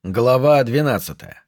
Глава 12.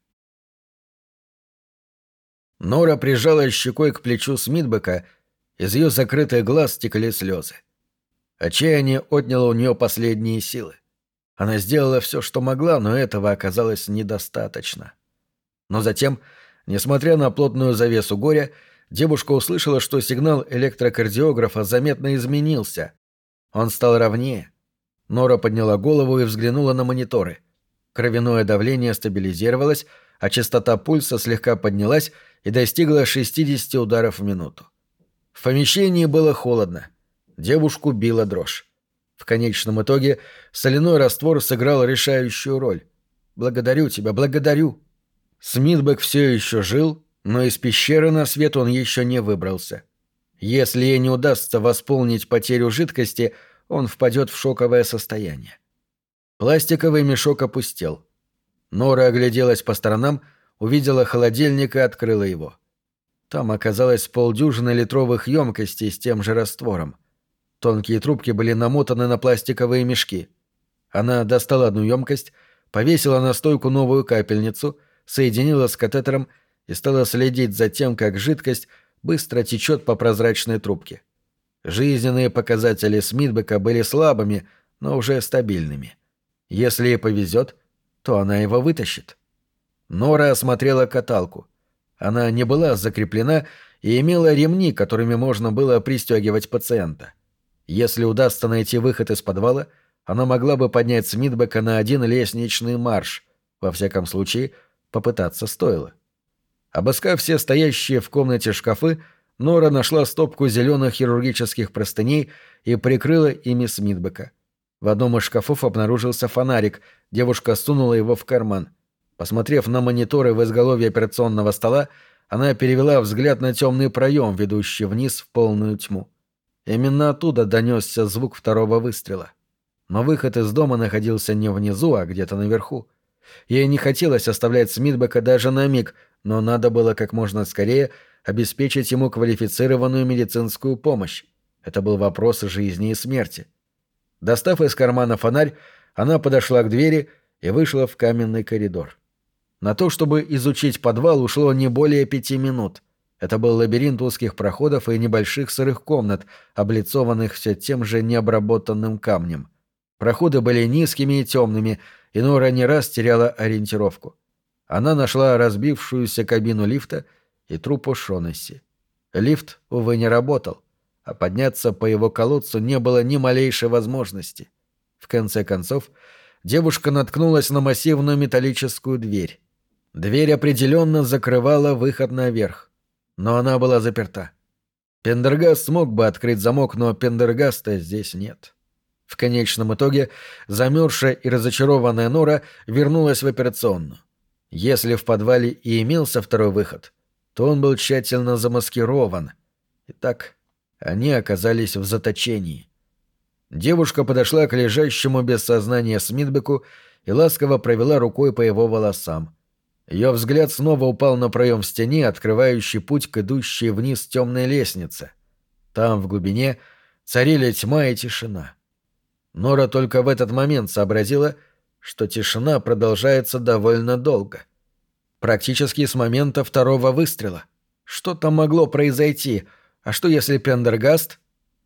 Нора прижала щекой к плечу Смитбека, из ее закрытых глаз стекали слезы. Отчаяние отняло у нее последние силы. Она сделала все, что могла, но этого оказалось недостаточно. Но затем, несмотря на плотную завесу горя, девушка услышала, что сигнал электрокардиографа заметно изменился. Он стал ровнее. Нора подняла голову и взглянула на мониторы. Кровяное давление стабилизировалось, а частота пульса слегка поднялась и достигла 60 ударов в минуту. В помещении было холодно. Девушку била дрожь. В конечном итоге соляной раствор сыграл решающую роль. «Благодарю тебя, благодарю!» Смитбек все еще жил, но из пещеры на свет он еще не выбрался. Если ей не удастся восполнить потерю жидкости, он впадет в шоковое состояние. Пластиковый мешок опустел. Нора огляделась по сторонам, увидела холодильник и открыла его. Там оказалось 50 литровых емкостей с тем же раствором. Тонкие трубки были намотаны на пластиковые мешки. Она достала одну емкость, повесила на стойку новую капельницу, соединила с катетером и стала следить за тем, как жидкость быстро течет по прозрачной трубке. Жизненные показатели Смитбека были слабыми, но уже стабильными. Если ей повезет, то она его вытащит. Нора осмотрела каталку. Она не была закреплена и имела ремни, которыми можно было пристегивать пациента. Если удастся найти выход из подвала, она могла бы поднять Смитбека на один лестничный марш. Во всяком случае, попытаться стоило. Обыскав все стоящие в комнате шкафы, Нора нашла стопку зеленых хирургических простыней и прикрыла ими Смитбека. В одном из шкафов обнаружился фонарик, девушка сунула его в карман. Посмотрев на мониторы в изголовье операционного стола, она перевела взгляд на темный проем, ведущий вниз в полную тьму. Именно оттуда донесся звук второго выстрела. Но выход из дома находился не внизу, а где-то наверху. Ей не хотелось оставлять Смитбека даже на миг, но надо было как можно скорее обеспечить ему квалифицированную медицинскую помощь. Это был вопрос жизни и смерти. Достав из кармана фонарь, она подошла к двери и вышла в каменный коридор. На то, чтобы изучить подвал, ушло не более 5 минут. Это был лабиринт узких проходов и небольших сырых комнат, облицованных все тем же необработанным камнем. Проходы были низкими и темными, и Нора не раз теряла ориентировку. Она нашла разбившуюся кабину лифта и труп О'Шоннесси. Лифт, увы, не работал, а подняться по его колодцу не было ни малейшей возможности. В конце концов, девушка наткнулась на массивную металлическую дверь. Дверь определенно закрывала выход наверх, но она была заперта. Пендергаст смог бы открыть замок, но Пендергаста здесь нет. В конечном итоге замерзшая и разочарованная Нора вернулась в операционную. Если в подвале и имелся второй выход, то он был тщательно замаскирован. Итак, они оказались в заточении. Девушка подошла к лежащему без сознания Смитбеку и ласково провела рукой по его волосам. Ее взгляд снова упал на проем в стене, открывающий путь к идущей вниз темной лестнице. Там, в глубине, царили тьма и тишина. Нора только в этот момент сообразила, что тишина продолжается довольно долго. Практически с момента второго выстрела. Что там могло произойти? А что, если Пендергаст...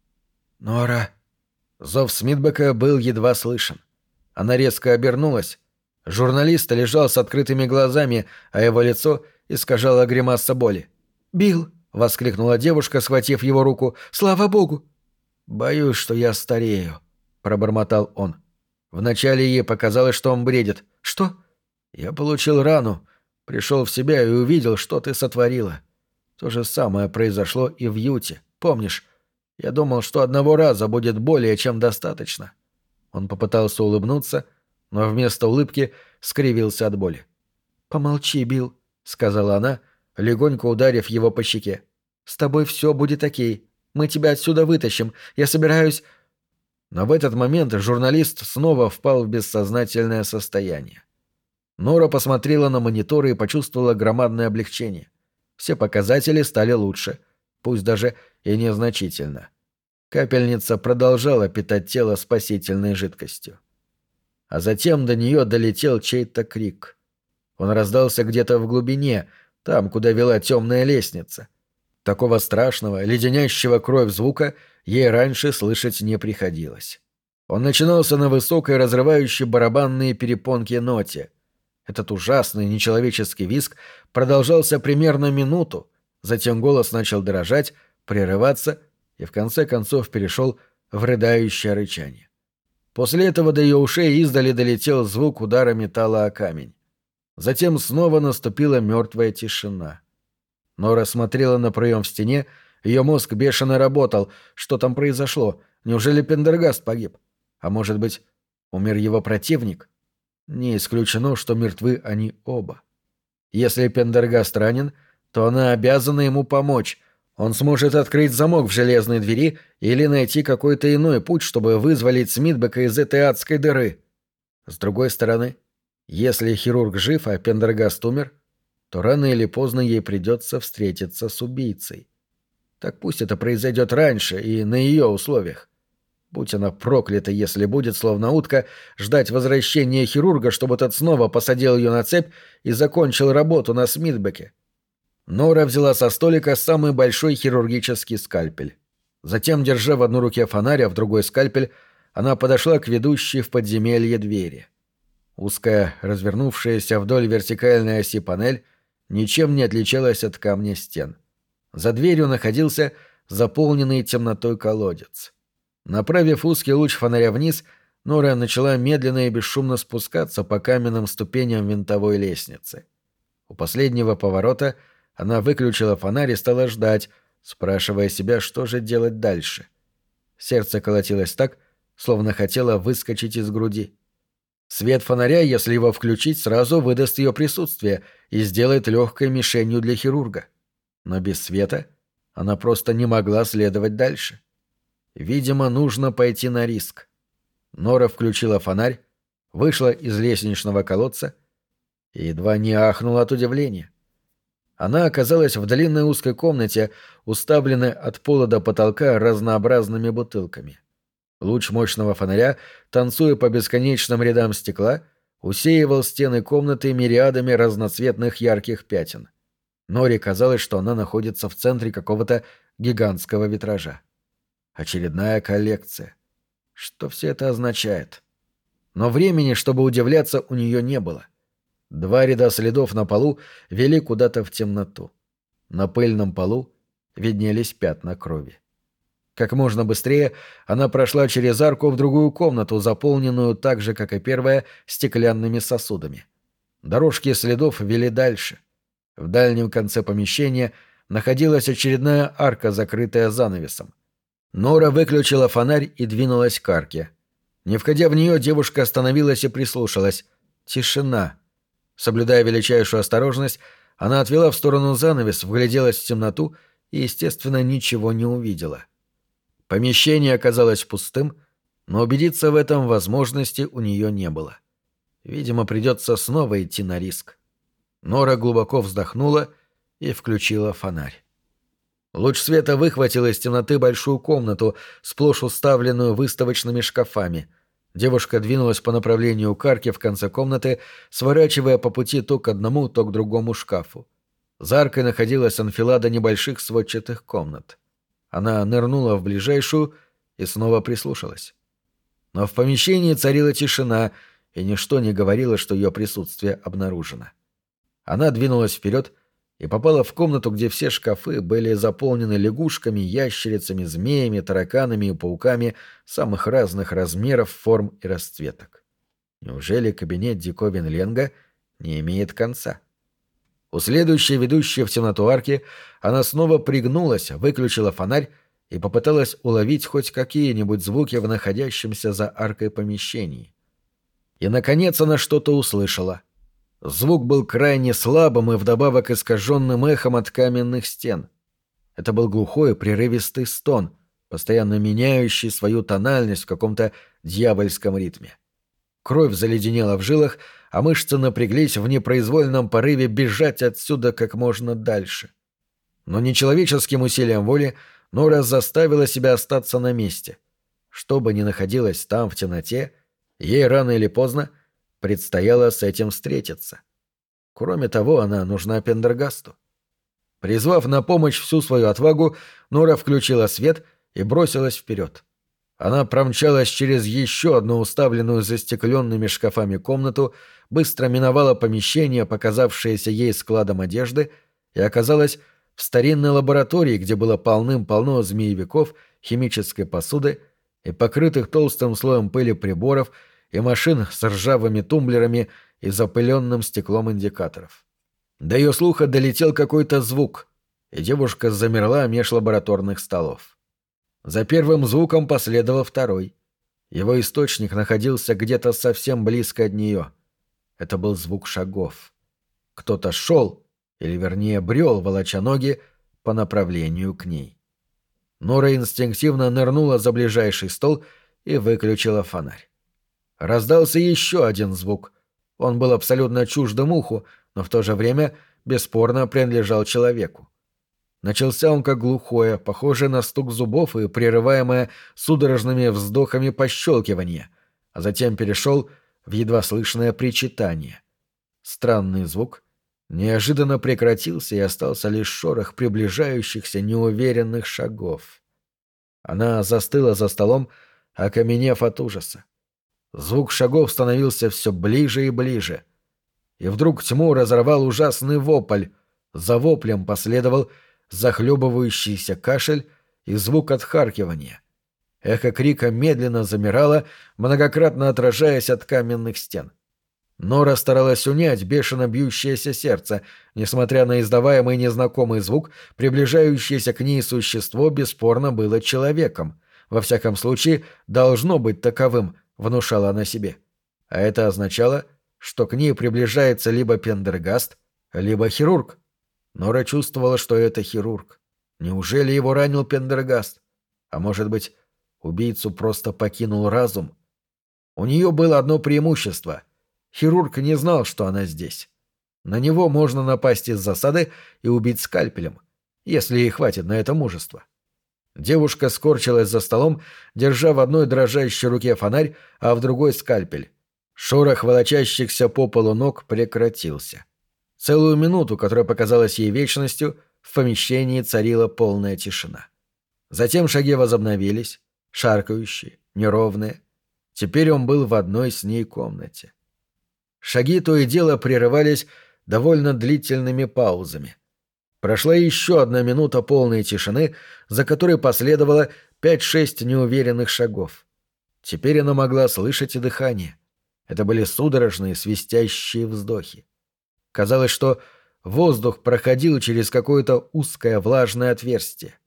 «Нора...» Зов Смитбека был едва слышен. Она резко обернулась. Журналист лежал с открытыми глазами, а его лицо искажало гримаса боли. «Билл!» — воскликнула девушка, схватив его руку. «Слава богу!» «Боюсь, что я старею», — пробормотал он. Вначале ей показалось, что он бредит. «Что?» «Я получил рану, пришел в себя и увидел, что ты сотворила. То же самое произошло и в Юте, помнишь? Я думал, что одного раза будет более чем достаточно». Он попытался улыбнуться, но вместо улыбки скривился от боли. «Помолчи, Билл», — сказала она, легонько ударив его по щеке. «С тобой все будет окей. Мы тебя отсюда вытащим. Я собираюсь...» Но в этот момент журналист снова впал в бессознательное состояние. Нора посмотрела на мониторы и почувствовала громадное облегчение. Все показатели стали лучше, пусть даже и незначительно. Капельница продолжала питать тело спасительной жидкостью. а затем до нее долетел чей-то крик. Он раздался где-то в глубине, там, куда вела темная лестница. Такого страшного, леденящего кровь звука ей раньше слышать не приходилось. Он начинался на высокой, разрывающей барабанные перепонки ноте. Этот ужасный нечеловеческий визг продолжался примерно минуту, затем голос начал дрожать, прерываться и в конце концов перешел в рыдающее рычание. После этого до ее ушей издали долетел звук удара металла о камень. Затем снова наступила мертвая тишина. Нора смотрела на проем в стене, ее мозг бешено работал. Что там произошло? Неужели Пендергаст погиб? А может быть, умер его противник? Не исключено, что мертвы они оба. Если Пендергаст ранен, то она обязана ему помочь. Он сможет открыть замок в железной двери или найти какой-то иной путь, чтобы вызволить Смитбека из этой адской дыры. С другой стороны, если хирург жив, а Пендергаст умер, то рано или поздно ей придется встретиться с убийцей. Так пусть это произойдет раньше и на ее условиях. Будь она проклята, если будет, словно утка, ждать возвращения хирурга, чтобы тот снова посадил ее на цепь и закончил работу на Смитбеке. Нора взяла со столика самый большой хирургический скальпель. Затем, держа в одной руке фонарь, а в другой скальпель, она подошла к ведущей в подземелье двери. Узкая, развернувшаяся вдоль вертикальной оси панель ничем не отличалась от камня стен. За дверью находился заполненный темнотой колодец. Направив узкий луч фонаря вниз, Нора начала медленно и бесшумно спускаться по каменным ступеням винтовой лестницы. У последнего поворота она выключила фонарь и стала ждать, спрашивая себя, что же делать дальше. Сердце колотилось так, словно хотело выскочить из груди. Свет фонаря, если его включить, сразу выдаст ее присутствие и сделает легкой мишенью для хирурга. Но без света она просто не могла следовать дальше. Видимо, нужно пойти на риск. Нора включила фонарь, вышла из лестничного колодца и едва не ахнула от удивления. Она оказалась в длинной узкой комнате, уставленной от пола до потолка разнообразными бутылками. Луч мощного фонаря, танцуя по бесконечным рядам стекла, усеивал стены комнаты мириадами разноцветных ярких пятен. Норе казалось, что она находится в центре какого-то гигантского витража. Очередная коллекция. Что все это означает? Но времени, чтобы удивляться, у нее не было. 2 ряда следов на полу вели куда-то в темноту. На пыльном полу виднелись пятна крови. Как можно быстрее она прошла через арку в другую комнату, заполненную так же, как и первая, стеклянными сосудами. Дорожки следов вели дальше. В дальнем конце помещения находилась очередная арка, закрытая занавесом. Нора выключила фонарь и двинулась к арке. Не входя в нее, девушка остановилась и прислушалась. Тишина. Соблюдая величайшую осторожность, она отвела в сторону занавес, вгляделась в темноту и, естественно, ничего не увидела. Помещение оказалось пустым, но убедиться в этом возможности у нее не было. Видимо, придется снова идти на риск. Нора глубоко вздохнула и включила фонарь. Луч света выхватил из темноты большую комнату, сплошь уставленную выставочными шкафами. Девушка двинулась по направлению к арке в конце комнаты, сворачивая по пути то к одному, то к другому шкафу. За аркой находилась анфилада небольших сводчатых комнат. Она нырнула в ближайшую и снова прислушалась. Но в помещении царила тишина, и ничто не говорило, что ее присутствие обнаружено. Она двинулась вперед и попала в комнату, где все шкафы были заполнены лягушками, ящерицами, змеями, тараканами и пауками самых разных размеров, форм и расцветок. Неужели кабинет диковин Ленга не имеет конца? У следующей ведущей в темноту арки она снова пригнулась, выключила фонарь и попыталась уловить хоть какие-нибудь звуки в находящемся за аркой помещении. И, наконец, она что-то услышала. Звук был крайне слабым и вдобавок искаженным эхом от каменных стен. Это был глухой, прерывистый стон, постоянно меняющий свою тональность в каком-то дьявольском ритме. Кровь заледенела в жилах, а мышцы напряглись в непроизвольном порыве бежать отсюда как можно дальше. Но нечеловеческим усилием воли Нора заставила себя остаться на месте. Что бы ни находилось там в темноте, Ей рано или поздно предстояло с этим встретиться. Кроме того, она нужна Пендергасту. Призвав на помощь всю свою отвагу, Нора включила свет и бросилась вперед. Она промчалась через еще одну уставленную застекленными шкафами комнату, быстро миновала помещение, показавшееся ей складом одежды, и оказалась в старинной лаборатории, где было полным-полно змеевиков, химической посуды и покрытых толстым слоем пыли приборов и машин с ржавыми тумблерами и запыленным стеклом индикаторов. До ее слуха долетел какой-то звук, и девушка замерла меж лабораторных столов. За первым звуком последовал второй. Его источник находился где-то совсем близко от нее. Это был звук шагов. Кто-то шел, или вернее брел, волоча ноги, по направлению к ней. Нора инстинктивно нырнула за ближайший стол и выключила фонарь. Раздался еще один звук. Он был абсолютно чуждым уху, но в то же время бесспорно принадлежал человеку. Начался он как глухое, похожее на стук зубов и прерываемое судорожными вздохами пощелкивание, а затем перешел в едва слышное причитание. Странный звук неожиданно прекратился, и остался лишь шорох приближающихся неуверенных шагов. Она застыла за столом, окаменев от ужаса. Звук шагов становился все ближе и ближе. И вдруг тьму разорвал ужасный вопль. За воплем последовал захлебывающийся кашель и звук отхаркивания. Эхо крика медленно замирало, многократно отражаясь от каменных стен. Нора старалась унять бешено бьющееся сердце. Несмотря на издаваемый незнакомый звук, приближающееся к ней существо бесспорно было человеком. Во всяком случае, должно быть таковым, внушала она себе. А это означало, что к ней приближается либо Пендергаст, либо хирург. Нора чувствовала, что это хирург. Неужели его ранил Пендергаст? А может быть, убийцу просто покинул разум? У нее было одно преимущество. Хирург не знал, что она здесь. На него можно напасть из засады и убить скальпелем, если ей хватит на это мужества. Девушка скорчилась за столом, держа в одной дрожащей руке фонарь, а в другой скальпель. Шорох волочащихся по полу ног прекратился. Целую минуту, которая показалась ей вечностью, в помещении царила полная тишина. Затем шаги возобновились, шаркающие, неровные. Теперь он был в одной с ней комнате. Шаги то и дело прерывались довольно длительными паузами. Прошла еще одна минута полной тишины, за которой последовало 5-6 неуверенных шагов. Теперь она могла слышать и дыхание. Это были судорожные свистящие вздохи. Казалось, что воздух проходил через какое-то узкое влажное отверстие.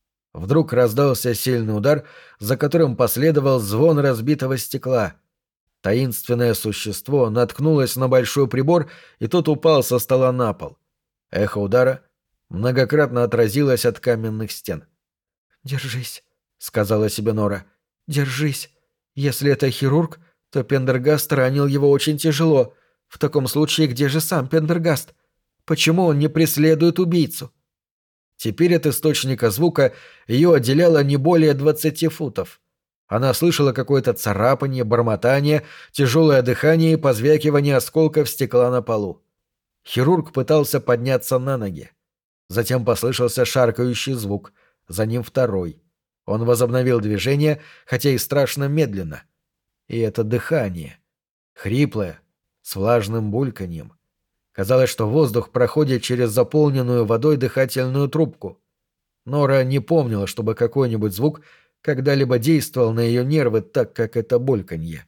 Вдруг раздался сильный удар, за которым последовал звон разбитого стекла. Таинственное существо наткнулось на большой прибор, и тот упал со стола на пол. Эхо удара многократно отразилось от каменных стен. «Держись», — сказала себе Нора. «Держись. Если это хирург, то Пендергаст ранил его очень тяжело. В таком случае где же сам Пендергаст? Почему он не преследует убийцу?» Теперь от источника звука ее отделяло не более 20 футов. Она слышала какое-то царапанье, бормотание, тяжелое дыхание и позвякивание осколков стекла на полу. Хирург пытался подняться на ноги. Затем послышался шаркающий звук, за ним второй. Он возобновил движение, хотя и страшно медленно. И это дыхание. Хриплое, с влажным бульканьем. Казалось, что воздух проходит через заполненную водой дыхательную трубку. Нора не помнила, чтобы какой-нибудь звук когда-либо действовал на ее нервы так, как это бульканье.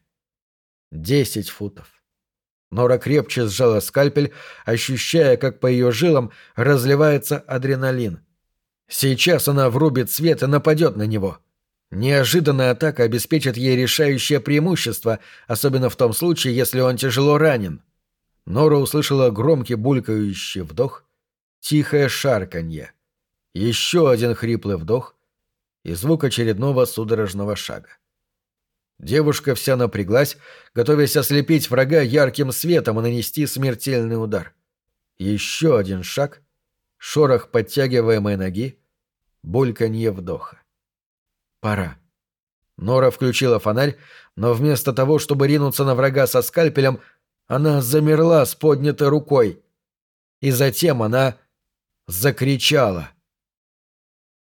10 футов. Нора крепче сжала скальпель, ощущая, как по ее жилам разливается адреналин. Сейчас она врубит свет и нападет на него. Неожиданная атака обеспечит ей решающее преимущество, особенно в том случае, если он тяжело ранен. Нора услышала громкий булькающий вдох, тихое шарканье, еще один хриплый вдох и звук очередного судорожного шага. Девушка вся напряглась, готовясь ослепить врага ярким светом и нанести смертельный удар. Еще один шаг, шорох подтягиваемой ноги, бульканье вдоха. Пора. Нора включила фонарь, но вместо того, чтобы ринуться на врага со скальпелем, она замерла с поднятой рукой. И затем она закричала.